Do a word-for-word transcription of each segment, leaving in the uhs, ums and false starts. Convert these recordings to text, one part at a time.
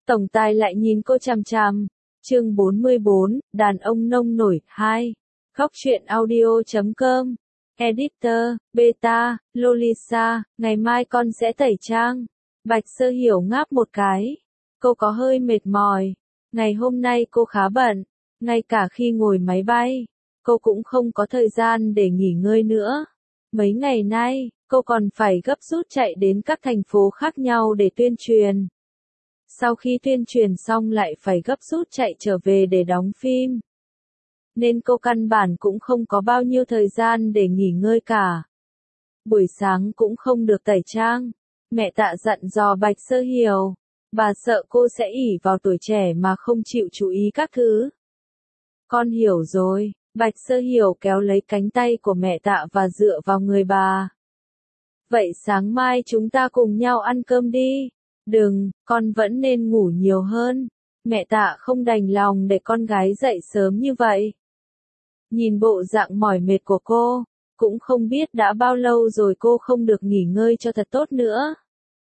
Tổng tài lại nhìn cô chằm chằm. Chương bốn mươi bốn, đàn ông nông nổi, hai. Góc truyện audio chấm com. Editor, Beta, Lolisa, ngày mai con sẽ tẩy trang. Bạch Sơ Hiểu ngáp một cái. Cô có hơi mệt mỏi. Ngày hôm nay cô khá bận. Ngay cả khi ngồi máy bay, cô cũng không có thời gian để nghỉ ngơi nữa. Mấy ngày nay, cô còn phải gấp rút chạy đến các thành phố khác nhau để tuyên truyền. Sau khi tuyên truyền xong lại phải gấp rút chạy trở về để đóng phim. Nên cô căn bản cũng không có bao nhiêu thời gian để nghỉ ngơi cả. Buổi sáng cũng không được tẩy trang. Mẹ Tạ dặn dò Bạch Sơ Hiểu. Bà sợ cô sẽ ỷ vào tuổi trẻ mà không chịu chú ý các thứ. Con hiểu rồi. Bạch Sơ Hiểu kéo lấy cánh tay của mẹ Tạ và dựa vào người bà. Vậy sáng mai chúng ta cùng nhau ăn cơm đi. Đừng, con vẫn nên ngủ nhiều hơn. Mẹ Tạ không đành lòng để con gái dậy sớm như vậy. Nhìn bộ dạng mỏi mệt của cô, cũng không biết đã bao lâu rồi cô không được nghỉ ngơi cho thật tốt nữa.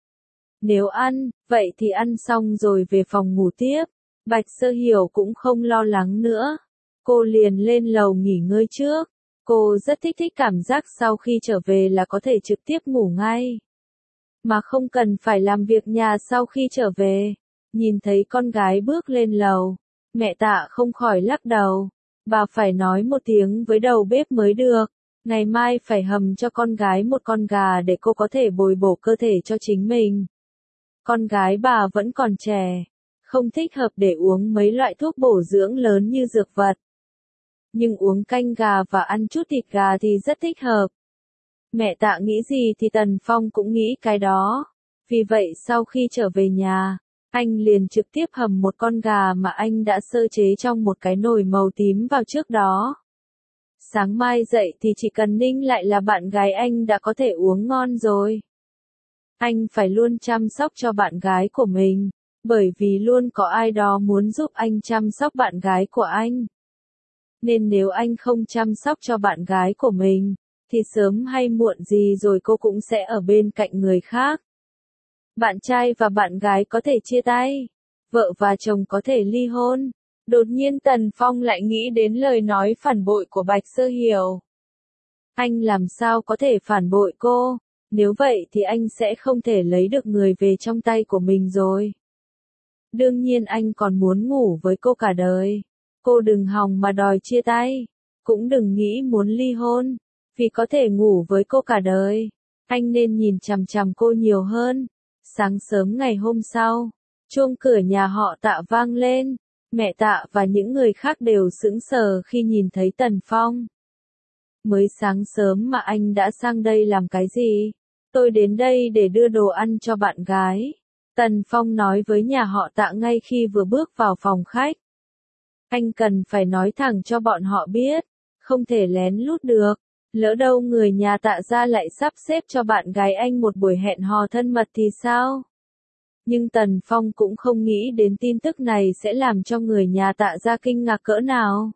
Nếu ăn, vậy thì ăn xong rồi về phòng ngủ tiếp. Bạch Sơ Hiểu cũng không lo lắng nữa. Cô liền lên lầu nghỉ ngơi trước. Cô rất thích thích cảm giác sau khi trở về là có thể trực tiếp ngủ ngay. Mà không cần phải làm việc nhà sau khi trở về. Nhìn thấy con gái bước lên lầu, mẹ Tạ không khỏi lắc đầu. Bà phải nói một tiếng với đầu bếp mới được. Ngày mai phải hầm cho con gái một con gà để cô có thể bồi bổ cơ thể cho chính mình. Con gái bà vẫn còn trẻ, không thích hợp để uống mấy loại thuốc bổ dưỡng lớn như dược vật. Nhưng uống canh gà và ăn chút thịt gà thì rất thích hợp. Mẹ Tạ nghĩ gì thì Tần Phong cũng nghĩ cái đó. Vì vậy sau khi trở về nhà, anh liền trực tiếp hầm một con gà mà anh đã sơ chế trong một cái nồi màu tím vào trước đó. Sáng mai dậy thì chỉ cần Ninh lại là bạn gái anh đã có thể uống ngon rồi. Anh phải luôn chăm sóc cho bạn gái của mình, bởi vì luôn có ai đó muốn giúp anh chăm sóc bạn gái của anh. Nên nếu anh không chăm sóc cho bạn gái của mình, thì sớm hay muộn gì rồi cô cũng sẽ ở bên cạnh người khác. Bạn trai và bạn gái có thể chia tay, vợ và chồng có thể ly hôn. Đột nhiên Tần Phong lại nghĩ đến lời nói phản bội của Bạch Sơ Hiểu. Anh làm sao có thể phản bội cô, nếu vậy thì anh sẽ không thể lấy được người về trong tay của mình rồi. Đương nhiên anh còn muốn ngủ với cô cả đời. Cô đừng hòng mà đòi chia tay, cũng đừng nghĩ muốn ly hôn, vì có thể ngủ với cô cả đời. Anh nên nhìn chằm chằm cô nhiều hơn. Sáng sớm ngày hôm sau, chuông cửa nhà họ Tạ vang lên. Mẹ Tạ và những người khác đều sững sờ khi nhìn thấy Tần Phong. Mới sáng sớm mà anh đã sang đây làm cái gì? Tôi đến đây để đưa đồ ăn cho bạn gái. Tần Phong nói với nhà họ Tạ ngay khi vừa bước vào phòng khách. Anh cần phải nói thẳng cho bọn họ biết, không thể lén lút được. Lỡ đâu người nhà Tạ gia lại sắp xếp cho bạn gái anh một buổi hẹn hò thân mật thì sao? Nhưng Tần Phong cũng không nghĩ đến tin tức này sẽ làm cho người nhà Tạ gia kinh ngạc cỡ nào.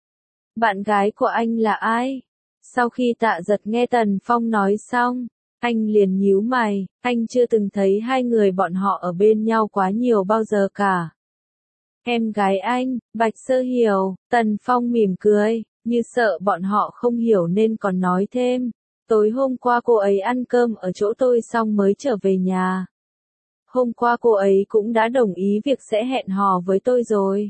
Bạn gái của anh là ai? Sau khi Tạ Giật nghe Tần Phong nói xong, anh liền nhíu mày, anh chưa từng thấy hai người bọn họ ở bên nhau quá nhiều bao giờ cả. Em gái anh, Bạch Sơ Hiểu. Tần Phong mỉm cười, như sợ bọn họ không hiểu nên còn nói thêm. Tối hôm qua cô ấy ăn cơm ở chỗ tôi xong mới trở về nhà. Hôm qua cô ấy cũng đã đồng ý việc sẽ hẹn hò với tôi rồi.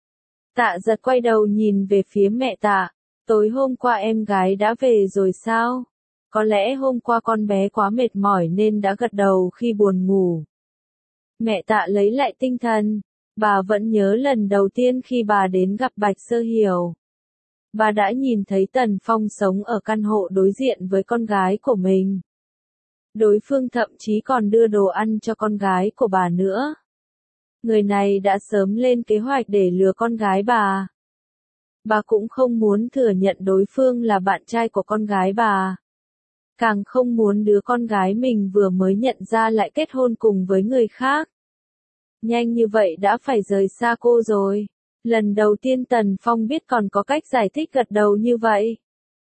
Tạ Giật quay đầu nhìn về phía mẹ Tạ. Tối hôm qua em gái đã về rồi sao? Có lẽ hôm qua con bé quá mệt mỏi nên đã gật đầu khi buồn ngủ. Mẹ Tạ lấy lại tinh thần. Bà vẫn nhớ lần đầu tiên khi bà đến gặp Bạch Sơ Hiểu. Bà đã nhìn thấy Tần Phong sống ở căn hộ đối diện với con gái của mình. Đối phương thậm chí còn đưa đồ ăn cho con gái của bà nữa. Người này đã sớm lên kế hoạch để lừa con gái bà. Bà cũng không muốn thừa nhận đối phương là bạn trai của con gái bà. Càng không muốn đứa con gái mình vừa mới nhận ra lại kết hôn cùng với người khác. Nhanh như vậy đã phải rời xa cô rồi. Lần đầu tiên Tần Phong biết còn có cách giải thích gật đầu như vậy.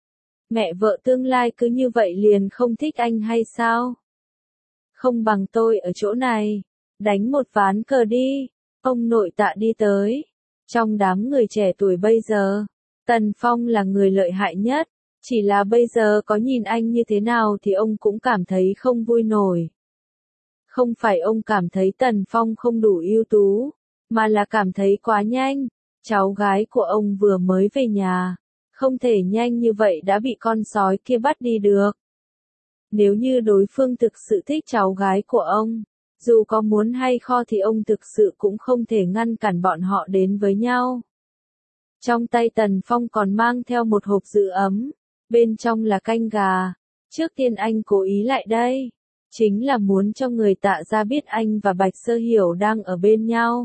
Mẹ vợ tương lai cứ như vậy liền không thích anh hay sao? Không bằng tôi ở chỗ này. Đánh một ván cờ đi. Ông nội Tạ đi tới. Trong đám người trẻ tuổi bây giờ, Tần Phong là người lợi hại nhất. Chỉ là bây giờ có nhìn anh như thế nào thì ông cũng cảm thấy không vui nổi. Không phải ông cảm thấy Tần Phong không đủ ưu tú, mà là cảm thấy quá nhanh. Cháu gái của ông vừa mới về nhà, không thể nhanh như vậy đã bị con sói kia bắt đi được. Nếu như đối phương thực sự thích cháu gái của ông, dù có muốn hay kho thì ông thực sự cũng không thể ngăn cản bọn họ đến với nhau. Trong tay Tần Phong còn mang theo một hộp giữ ấm, bên trong là canh gà. Trước tiên anh cố ý lại đây, chính là muốn cho người Tạ gia biết anh và Bạch Sơ Hiểu đang ở bên nhau.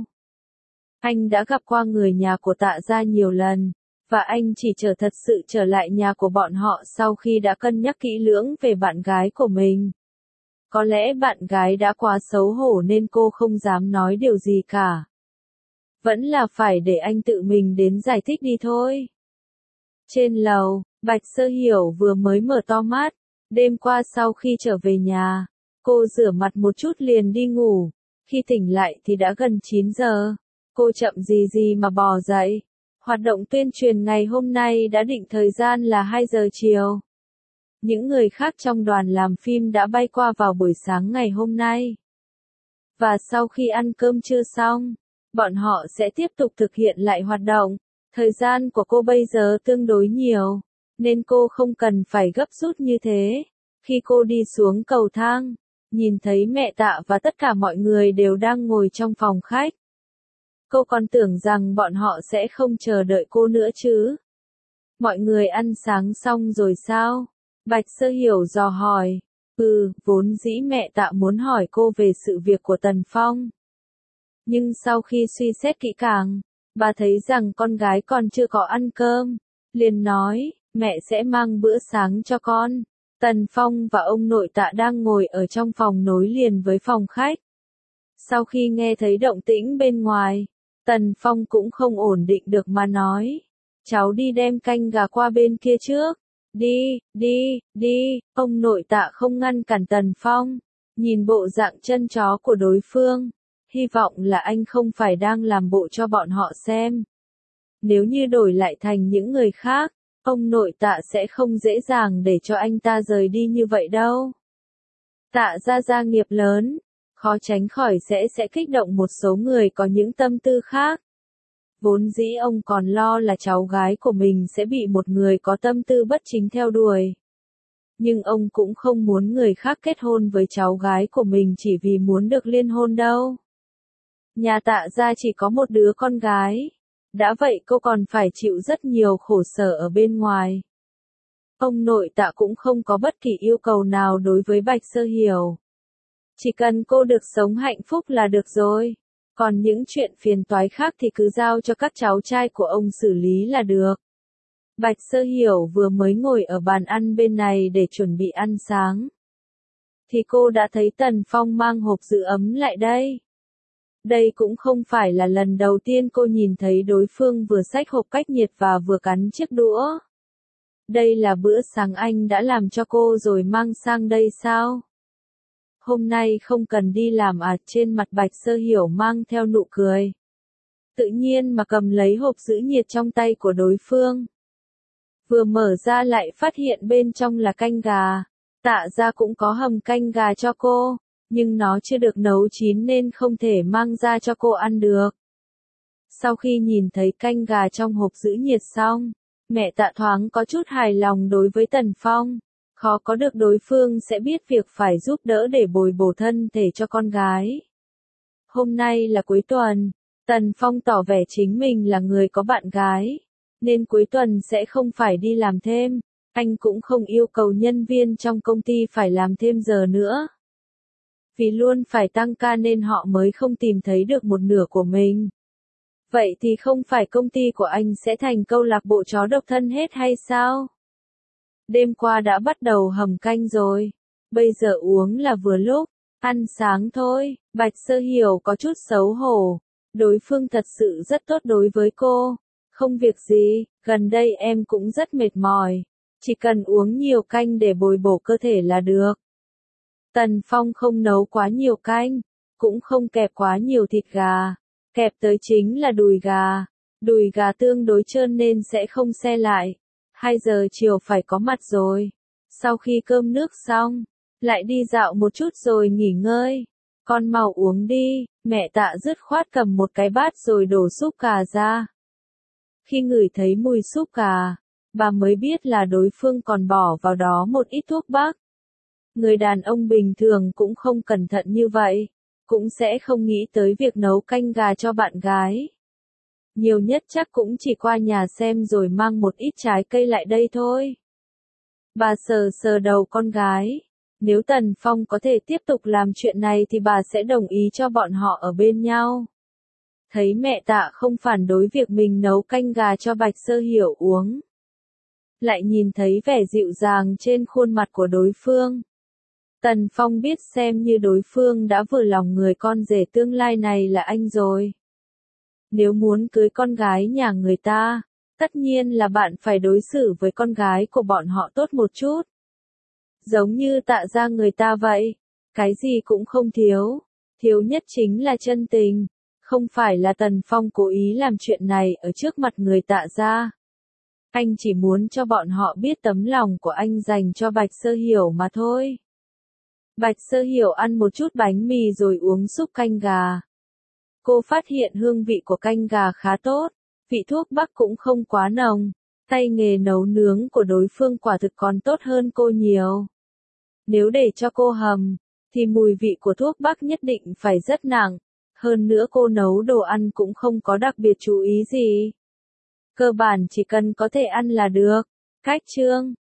Anh đã gặp qua người nhà của Tạ gia nhiều lần, và anh chỉ chờ thật sự trở lại nhà của bọn họ sau khi đã cân nhắc kỹ lưỡng về bạn gái của mình. Có lẽ bạn gái đã quá xấu hổ nên cô không dám nói điều gì cả. Vẫn là phải để anh tự mình đến giải thích đi thôi. Trên lầu, Bạch Sơ Hiểu vừa mới mở to mắt. Đêm qua sau khi trở về nhà, cô rửa mặt một chút liền đi ngủ. Khi tỉnh lại thì đã gần chín giờ. Cô chậm gì gì mà bò dậy. Hoạt động tuyên truyền ngày hôm nay đã định thời gian là hai giờ chiều. Những người khác trong đoàn làm phim đã bay qua vào buổi sáng ngày hôm nay. Và sau khi ăn cơm trưa xong, bọn họ sẽ tiếp tục thực hiện lại hoạt động. Thời gian của cô bây giờ tương đối nhiều, nên cô không cần phải gấp rút như thế. Khi cô đi xuống cầu thang, nhìn thấy mẹ Tạ và tất cả mọi người đều đang ngồi trong phòng khách. Cô còn tưởng rằng bọn họ sẽ không chờ đợi cô nữa chứ. Mọi người ăn sáng xong rồi sao? Bạch Sơ Hiểu dò hỏi. Ừ, vốn dĩ mẹ Tạ muốn hỏi cô về sự việc của Tần Phong. Nhưng sau khi suy xét kỹ càng, bà thấy rằng con gái còn chưa có ăn cơm, liền nói, mẹ sẽ mang bữa sáng cho con. Tần Phong và ông nội Tạ đang ngồi ở trong phòng nối liền với phòng khách. Sau khi nghe thấy động tĩnh bên ngoài, Tần Phong cũng không ổn định được mà nói, cháu đi đem canh gà qua bên kia trước. Đi, đi, đi, ông nội Tạ không ngăn cản Tần Phong, nhìn bộ dạng chân chó của đối phương, hy vọng là anh không phải đang làm bộ cho bọn họ xem. Nếu như đổi lại thành những người khác, ông nội Tạ sẽ không dễ dàng để cho anh ta rời đi như vậy đâu. Tạ gia gia nghiệp lớn, khó tránh khỏi sẽ sẽ kích động một số người có những tâm tư khác. Vốn dĩ ông còn lo là cháu gái của mình sẽ bị một người có tâm tư bất chính theo đuổi. Nhưng ông cũng không muốn người khác kết hôn với cháu gái của mình chỉ vì muốn được liên hôn đâu. Nhà Tạ gia chỉ có một đứa con gái. Đã vậy cô còn phải chịu rất nhiều khổ sở ở bên ngoài. Ông nội Tạ cũng không có bất kỳ yêu cầu nào đối với Bạch Sơ Hiểu. Chỉ cần cô được sống hạnh phúc là được rồi. Còn những chuyện phiền toái khác thì cứ giao cho các cháu trai của ông xử lý là được. Bạch Sơ Hiểu vừa mới ngồi ở bàn ăn bên này để chuẩn bị ăn sáng. Thì cô đã thấy Tần Phong mang hộp giữ ấm lại đây. Đây cũng không phải là lần đầu tiên cô nhìn thấy đối phương vừa xách hộp cách nhiệt và vừa cắn chiếc đũa. Đây là bữa sáng anh đã làm cho cô rồi mang sang đây sao? Hôm nay không cần đi làm à? Trên mặt Bạch Sơ Hiểu mang theo nụ cười. Tự nhiên mà cầm lấy hộp giữ nhiệt trong tay của đối phương. Vừa mở ra lại phát hiện bên trong là canh gà. Tạ gia cũng có hầm canh gà cho cô, nhưng nó chưa được nấu chín nên không thể mang ra cho cô ăn được. Sau khi nhìn thấy canh gà trong hộp giữ nhiệt xong, mẹ Tạ thoáng có chút hài lòng đối với Tần Phong. Khó có được đối phương sẽ biết việc phải giúp đỡ để bồi bổ thân thể cho con gái. Hôm nay là cuối tuần, Tần Phong tỏ vẻ chính mình là người có bạn gái, nên cuối tuần sẽ không phải đi làm thêm. Anh cũng không yêu cầu nhân viên trong công ty phải làm thêm giờ nữa. Vì luôn phải tăng ca nên họ mới không tìm thấy được một nửa của mình. Vậy thì không phải công ty của anh sẽ thành câu lạc bộ chó độc thân hết hay sao? Đêm qua đã bắt đầu hầm canh rồi, bây giờ uống là vừa lúc, ăn sáng thôi. Bạch Sơ Hiểu có chút xấu hổ, đối phương thật sự rất tốt đối với cô. Không việc gì, gần đây em cũng rất mệt mỏi, chỉ cần uống nhiều canh để bồi bổ cơ thể là được. Tần Phong không nấu quá nhiều canh, cũng không kẹp quá nhiều thịt gà. Kẹp tới chính là đùi gà. Đùi gà tương đối trơn nên sẽ không se lại. Hai giờ chiều phải có mặt rồi. Sau khi cơm nước xong, lại đi dạo một chút rồi nghỉ ngơi. Con mau uống đi, mẹ Tạ dứt khoát cầm một cái bát rồi đổ súp cà ra. Khi ngửi thấy mùi súp cà, bà mới biết là đối phương còn bỏ vào đó một ít thuốc bắc. Người đàn ông bình thường cũng không cẩn thận như vậy, cũng sẽ không nghĩ tới việc nấu canh gà cho bạn gái. Nhiều nhất chắc cũng chỉ qua nhà xem rồi mang một ít trái cây lại đây thôi. Bà sờ sờ đầu con gái. Nếu Tần Phong có thể tiếp tục làm chuyện này thì bà sẽ đồng ý cho bọn họ ở bên nhau. Thấy mẹ Tạ không phản đối việc mình nấu canh gà cho Bạch Sơ Hiểu uống. Lại nhìn thấy vẻ dịu dàng trên khuôn mặt của đối phương. Tần Phong biết xem như đối phương đã vừa lòng người con rể tương lai này là anh rồi. Nếu muốn cưới con gái nhà người ta, tất nhiên là bạn phải đối xử với con gái của bọn họ tốt một chút. Giống như Tạ gia người ta vậy, cái gì cũng không thiếu, thiếu nhất chính là chân tình. Không phải là Tần Phong cố ý làm chuyện này ở trước mặt người Tạ gia. Anh chỉ muốn cho bọn họ biết tấm lòng của anh dành cho Bạch Sơ Hiểu mà thôi. Bạch Sơ Hiểu ăn một chút bánh mì rồi uống súp canh gà. Cô phát hiện hương vị của canh gà khá tốt, vị thuốc bắc cũng không quá nồng, tay nghề nấu nướng của đối phương quả thực còn tốt hơn cô nhiều. Nếu để cho cô hầm, thì mùi vị của thuốc bắc nhất định phải rất nặng, hơn nữa cô nấu đồ ăn cũng không có đặc biệt chú ý gì. Cơ bản chỉ cần có thể ăn là được. Cách chương